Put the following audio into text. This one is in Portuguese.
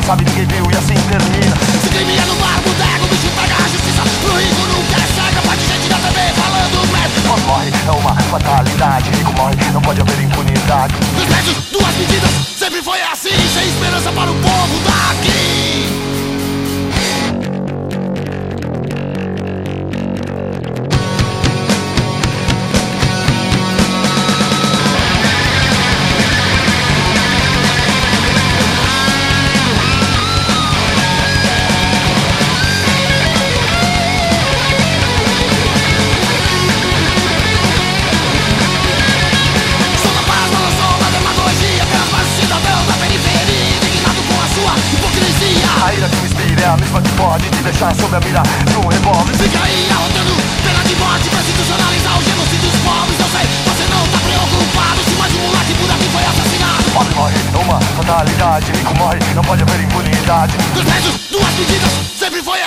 sabe, ninguém viu e assim termina. Se crime é no bar, boteco, o bicho pega a justiça. Pro rico nunca é cega, parte gente da TV falando merda. Quando morre é uma fatalidade, rico morre, não pode haver impunidade. Dois metros, duas medidas, sempre foi assim, sem esperança para o povo daqui. A ira que me inspira é a mesma que pode te deixar sob a mira de um revólver. Fica aí arrotando pena de morte pra institucionalizar o genocídio dos pobres. Eu sei, você não tá preocupado se mais um moleque por aqui foi assassinado. Pobre morre, é uma fatalidade, rico morre, não pode haver impunidade. Dois metros, duas medidas, sempre foi